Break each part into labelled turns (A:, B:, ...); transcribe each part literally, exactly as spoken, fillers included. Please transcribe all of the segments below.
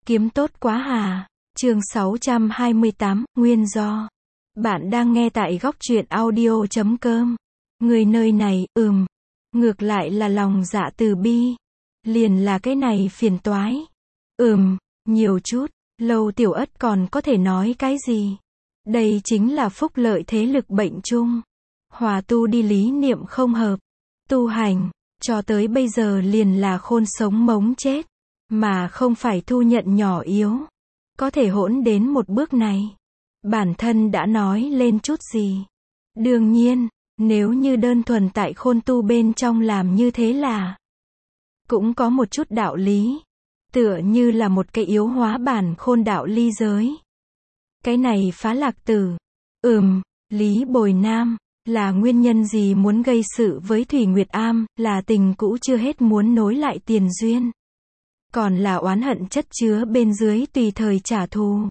A: Kiếm tốt quá hà. Chương sáu trăm hai mươi tám, nguyên do. Bạn đang nghe tại góc truyện audio chấm com. Người nơi này, ừm. Ngược lại là lòng dạ từ bi. Liền là cái này phiền toái. Ừm, nhiều chút. Lâu Tiểu Ất còn có thể nói cái gì? Đây chính là phúc lợi thế lực bệnh chung. Hòa tu đi lý niệm không hợp. Tu hành, cho tới bây giờ liền là khôn sống mống chết. Mà không phải thu nhận nhỏ yếu. Có thể hỗn đến một bước này. Bản thân đã nói lên chút gì. Đương nhiên, nếu như đơn thuần tại khôn tu bên trong làm như thế là cũng có một chút đạo lý. Tựa như là một cái yếu hóa bản khôn đạo ly giới. Cái này phá lạc tử. Ừm, Lý Bồi Nam, là nguyên nhân gì muốn gây sự với Thủy Nguyệt Am, là tình cũ chưa hết muốn nối lại tiền duyên. Còn là oán hận chất chứa bên dưới tùy thời trả thù.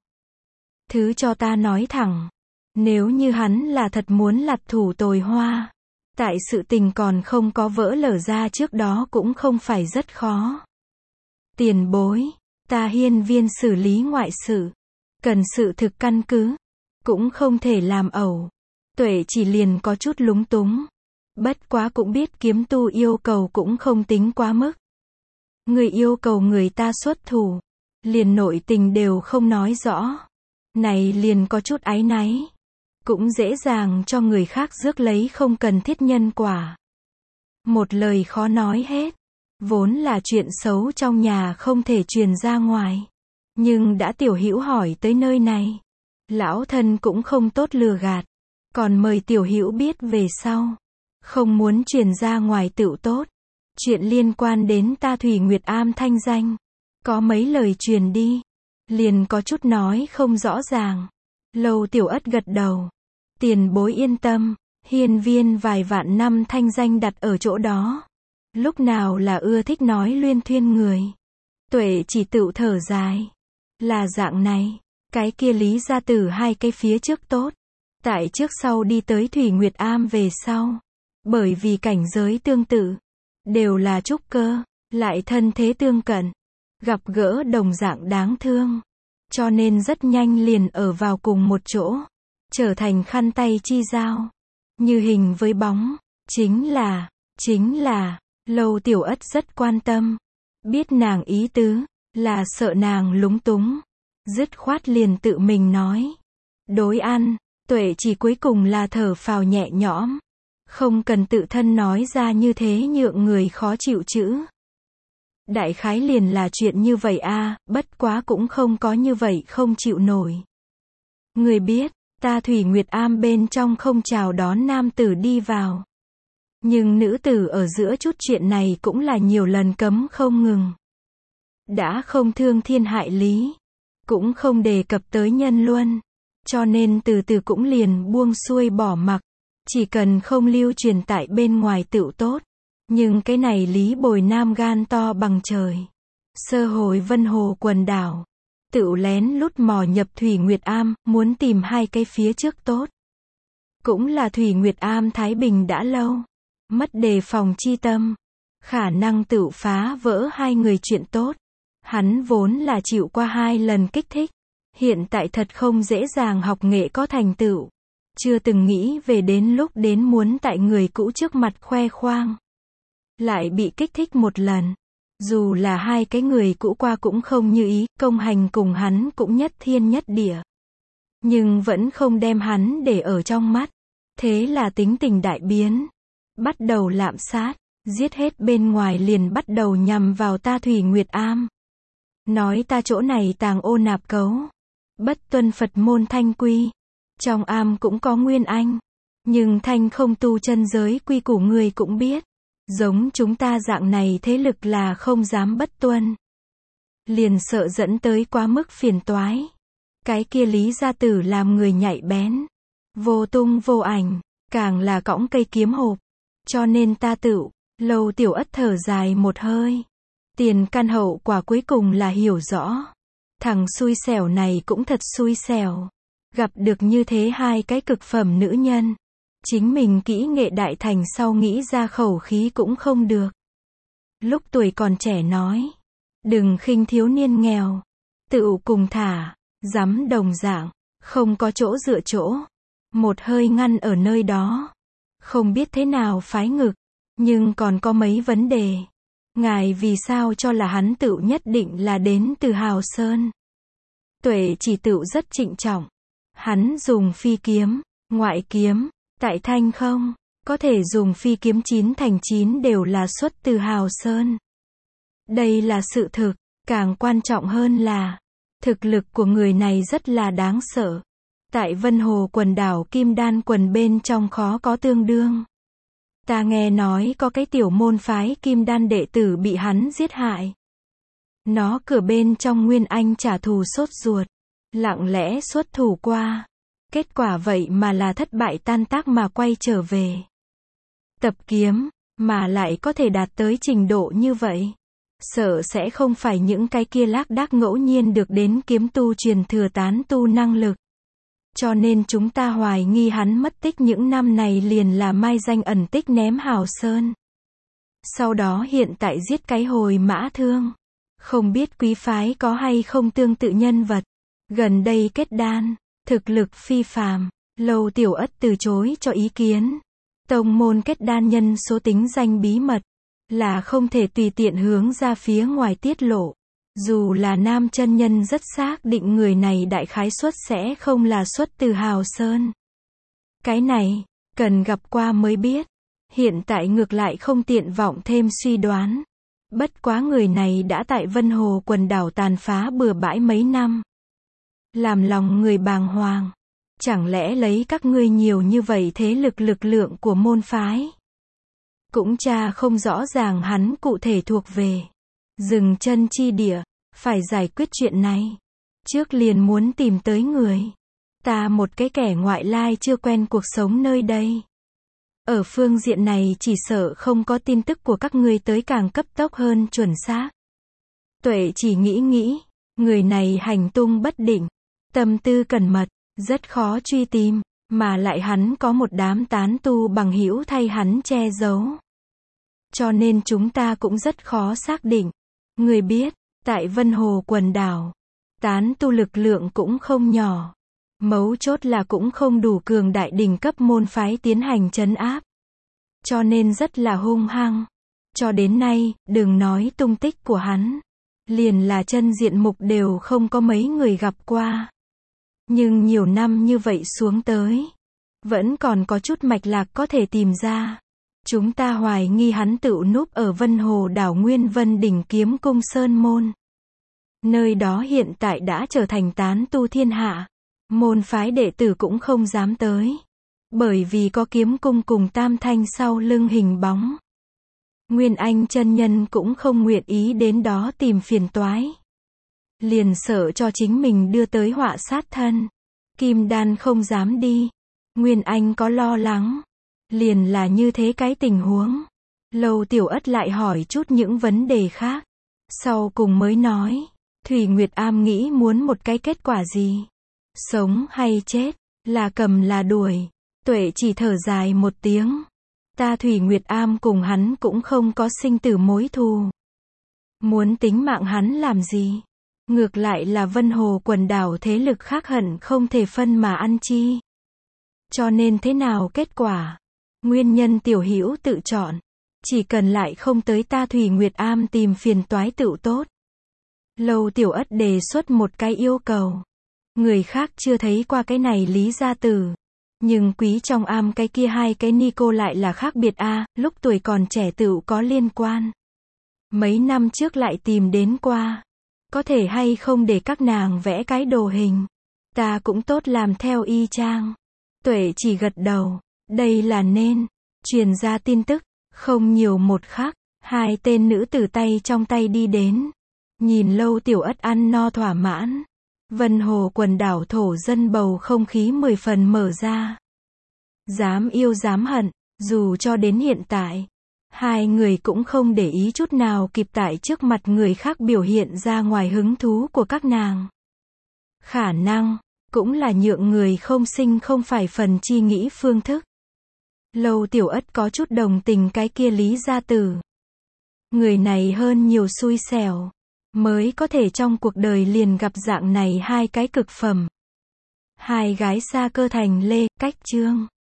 A: Thứ cho ta nói thẳng. Nếu như hắn là thật muốn lật thủ Tồi Hoa. Tại sự tình còn không có vỡ lở ra trước đó cũng không phải rất khó. Tiền bối, ta hiên viên xử lý ngoại sự. Cần sự thực căn cứ. Cũng không thể làm ẩu. Tuệ chỉ liền có chút lúng túng. Bất quá cũng biết kiếm tu yêu cầu cũng không tính quá mức. Người yêu cầu người ta xuất thủ. Liền nội tình đều không nói rõ. Này liền có chút áy náy. Cũng dễ dàng cho người khác rước lấy không cần thiết nhân quả. Một lời khó nói hết. Vốn là chuyện xấu trong nhà không thể truyền ra ngoài. Nhưng đã tiểu hữu hỏi tới nơi này. Lão thân cũng không tốt lừa gạt. Còn mời tiểu hữu biết về sau. Không muốn truyền ra ngoài tựu tốt. Chuyện liên quan đến ta Thủy Nguyệt Am thanh danh. Có mấy lời truyền đi. Liền có chút nói không rõ ràng. Lâu Tiểu Ất gật đầu. Tiền bối yên tâm. Hiên viên vài vạn năm thanh danh đặt ở chỗ đó. Lúc nào là ưa thích nói luyên thuyên người. Tuệ chỉ tựu thở dài. Là dạng này. Cái kia Lý gia tử hai cái phía trước tốt. Tại trước sau đi tới Thủy Nguyệt Am về sau. Bởi vì cảnh giới tương tự. Đều là trúc cơ. Lại thân thế tương cận. Gặp gỡ đồng dạng đáng thương. Cho nên rất nhanh liền ở vào cùng một chỗ. Trở thành khăn tay chi giao. Như hình với bóng. Chính là, chính là, Lâu Tiểu Ất rất quan tâm. Biết nàng ý tứ, là sợ nàng lúng túng. Dứt khoát liền tự mình nói. Đối ăn, Tuệ chỉ cuối cùng là thở phào nhẹ nhõm. Không cần tự thân nói ra như thế nhượng người khó chịu chữ. Đại khái liền là chuyện như vậy a, bất quá cũng không có như vậy không chịu nổi. Người biết, ta Thủy Nguyệt Am bên trong không chào đón nam tử đi vào. Nhưng nữ tử ở giữa chút chuyện này cũng là nhiều lần cấm không ngừng. Đã không thương thiên hại lý. Cũng không đề cập tới nhân luân. Cho nên từ từ cũng liền buông xuôi bỏ mặc. Chỉ cần không lưu truyền tại bên ngoài tựu tốt. Nhưng cái này Lý Bồi Nam gan to bằng trời. Sơ hồi Vân Hồ quần đảo. Tựu lén lút mò nhập Thủy Nguyệt Am, muốn tìm hai cái phía trước tốt. Cũng là Thủy Nguyệt Am thái bình đã lâu. Mất đề phòng chi tâm. Khả năng tựu phá vỡ hai người chuyện tốt. Hắn vốn là chịu qua hai lần kích thích. Hiện tại thật không dễ dàng học nghệ có thành tựu. Chưa từng nghĩ về đến lúc đến muốn tại người cũ trước mặt khoe khoang. Lại bị kích thích một lần. Dù là hai cái người cũ qua cũng không như ý, công hành cùng hắn cũng nhất thiên nhất địa. Nhưng vẫn không đem hắn để ở trong mắt. Thế là tính tình đại biến. Bắt đầu lạm sát, giết hết bên ngoài liền bắt đầu nhằm vào ta Thủy Nguyệt Am. Nói ta chỗ này tàng ô nạp cấu. Bất tuân Phật môn thanh quy. Trong am cũng có nguyên anh. Nhưng thanh không tu chân giới quy củ người cũng biết. Giống chúng ta dạng này thế lực là không dám bất tuân. Liền sợ dẫn tới quá mức phiền toái. Cái kia Lý gia tử làm người nhạy bén. Vô tung vô ảnh. Càng là cõng cây kiếm hộp. Cho nên ta tựu, Lâu Tiểu Ất thở dài một hơi. Tiền căn hậu quả cuối cùng là hiểu rõ. Thằng xui xẻo này cũng thật xui xẻo. Gặp được như thế hai cái cực phẩm nữ nhân. Chính mình kỹ nghệ đại thành sau nghĩ ra khẩu khí cũng không được. Lúc tuổi còn trẻ nói. Đừng khinh thiếu niên nghèo. tựu cùng thả, rắm đồng dạng, không có chỗ dựa chỗ. Một hơi ngăn ở nơi đó. Không biết thế nào phái ngực, nhưng còn có mấy vấn đề. Ngài vì sao cho là hắn tựu nhất định là đến từ Hào Sơn? Tuệ chỉ tựu rất trịnh trọng. Hắn dùng phi kiếm, ngoại kiếm, tại thanh không, có thể dùng phi kiếm chín thành chín đều là xuất từ Hào Sơn. Đây là sự thực, càng quan trọng hơn là, thực lực của người này rất là đáng sợ. Tại Vân Hồ quần đảo Kim Đan quần bên trong khó có tương đương. Ta nghe nói có cái tiểu môn phái Kim Đan đệ tử bị hắn giết hại. Nó cửa bên trong Nguyên Anh trả thù sốt ruột, lặng lẽ xuất thủ qua. Kết quả vậy mà là thất bại tan tác mà quay trở về. Tập kiếm, mà lại có thể đạt tới trình độ như vậy. Sợ sẽ không phải những cái kia lác đác ngẫu nhiên được đến kiếm tu truyền thừa tán tu năng lực. Cho nên chúng ta hoài nghi hắn mất tích những năm này liền là mai danh ẩn tích ném Hào Sơn. Sau đó hiện tại giết cái hồi mã thương. Không biết quý phái có hay không tương tự nhân vật. Gần đây kết đan, thực lực phi phàm. Lâu Tiểu Ất từ chối cho ý kiến. Tông môn kết đan nhân số tính danh bí mật, là không thể tùy tiện hướng ra phía ngoài tiết lộ. Dù là nam chân nhân rất xác định người này đại khái suất sẽ không là xuất từ Hào Sơn. Cái này, cần gặp qua mới biết. Hiện tại ngược lại không tiện vọng thêm suy đoán. Bất quá người này đã tại Vân Hồ quần đảo tàn phá bừa bãi mấy năm. Làm lòng người bàng hoàng. Chẳng lẽ lấy các ngươi nhiều như vậy thế lực lực lượng của môn phái? Cũng cha không rõ ràng hắn cụ thể thuộc về. Dừng chân chi địa, phải giải quyết chuyện này. Trước liền muốn tìm tới người. Ta một cái kẻ ngoại lai chưa quen cuộc sống nơi đây. Ở phương diện này chỉ sợ không có tin tức của các ngươi tới càng cấp tốc hơn chuẩn xác. Tuệ chỉ nghĩ nghĩ, người này hành tung bất định, tâm tư cẩn mật, rất khó truy tìm, mà lại hắn có một đám tán tu bằng hữu thay hắn che giấu. Cho nên chúng ta cũng rất khó xác định. Người biết, tại Vân Hồ quần đảo, tán tu lực lượng cũng không nhỏ. Mấu chốt là cũng không đủ cường đại đỉnh cấp môn phái tiến hành trấn áp. Cho nên rất là hung hăng. Cho đến nay, đừng nói tung tích của hắn. Liền là chân diện mục đều không có mấy người gặp qua. Nhưng nhiều năm như vậy xuống tới, vẫn còn có chút mạch lạc có thể tìm ra. Chúng ta hoài nghi hắn tựu núp ở Vân Hồ đảo Nguyên Vân đỉnh Kiếm Cung Sơn Môn. Nơi đó hiện tại đã trở thành tán tu thiên hạ. Môn phái đệ tử cũng không dám tới. Bởi vì có kiếm cung cùng tam thanh sau lưng hình bóng. Nguyên Anh chân nhân cũng không nguyện ý đến đó tìm phiền toái. Liền sợ cho chính mình đưa tới họa sát thân. Kim Đan không dám đi. Nguyên Anh có lo lắng. Liền là như thế cái tình huống. Lâu Tiểu Ất lại hỏi chút những vấn đề khác. Sau cùng mới nói. Thủy Nguyệt Am nghĩ muốn một cái kết quả gì? Sống hay chết? Là cầm là đuổi? Tuệ chỉ thở dài một tiếng. Ta Thủy Nguyệt Am cùng hắn cũng không có sinh tử mối thù. Muốn tính mạng hắn làm gì? Ngược lại là Vân Hồ quần đảo thế lực khác hận không thể phân mà ăn chi. Cho nên thế nào kết quả? Nguyên nhân tiểu hữu tự chọn. Chỉ cần lại không tới ta Thủy Nguyệt Am tìm phiền toái tựu tốt. Lâu Tiểu Ất đề xuất một cái yêu cầu. Người khác chưa thấy qua cái này Lý gia tử. Nhưng quý trong am cái kia hai cái ni cô lại là khác biệt a, à, lúc tuổi còn trẻ tựu có liên quan. Mấy năm trước lại tìm đến qua. Có thể hay không để các nàng vẽ cái đồ hình. Ta cũng tốt làm theo y chang. Tuệ chỉ gật đầu. Đây là nên. Truyền ra tin tức. Không nhiều một khắc. Hai tên nữ tử tay trong tay đi đến. Nhìn Lâu Tiểu Ất ăn no thỏa mãn. Vân Hồ quần đảo thổ dân bầu không khí mười phần mở ra. Dám yêu dám hận. Dù cho đến hiện tại. Hai người cũng không để ý chút nào kịp tại trước mặt người khác biểu hiện ra ngoài hứng thú của các nàng. Khả năng, cũng là nhượng người không sinh không phải phần chi nghĩ phương thức. Lâu Tiểu Ất có chút đồng tình cái kia Lý gia tử. Người này hơn nhiều xui xẻo. mới có thể trong cuộc đời liền gặp dạng này hai cái cực phẩm. Hai gái xa cơ thành lê, cách chương.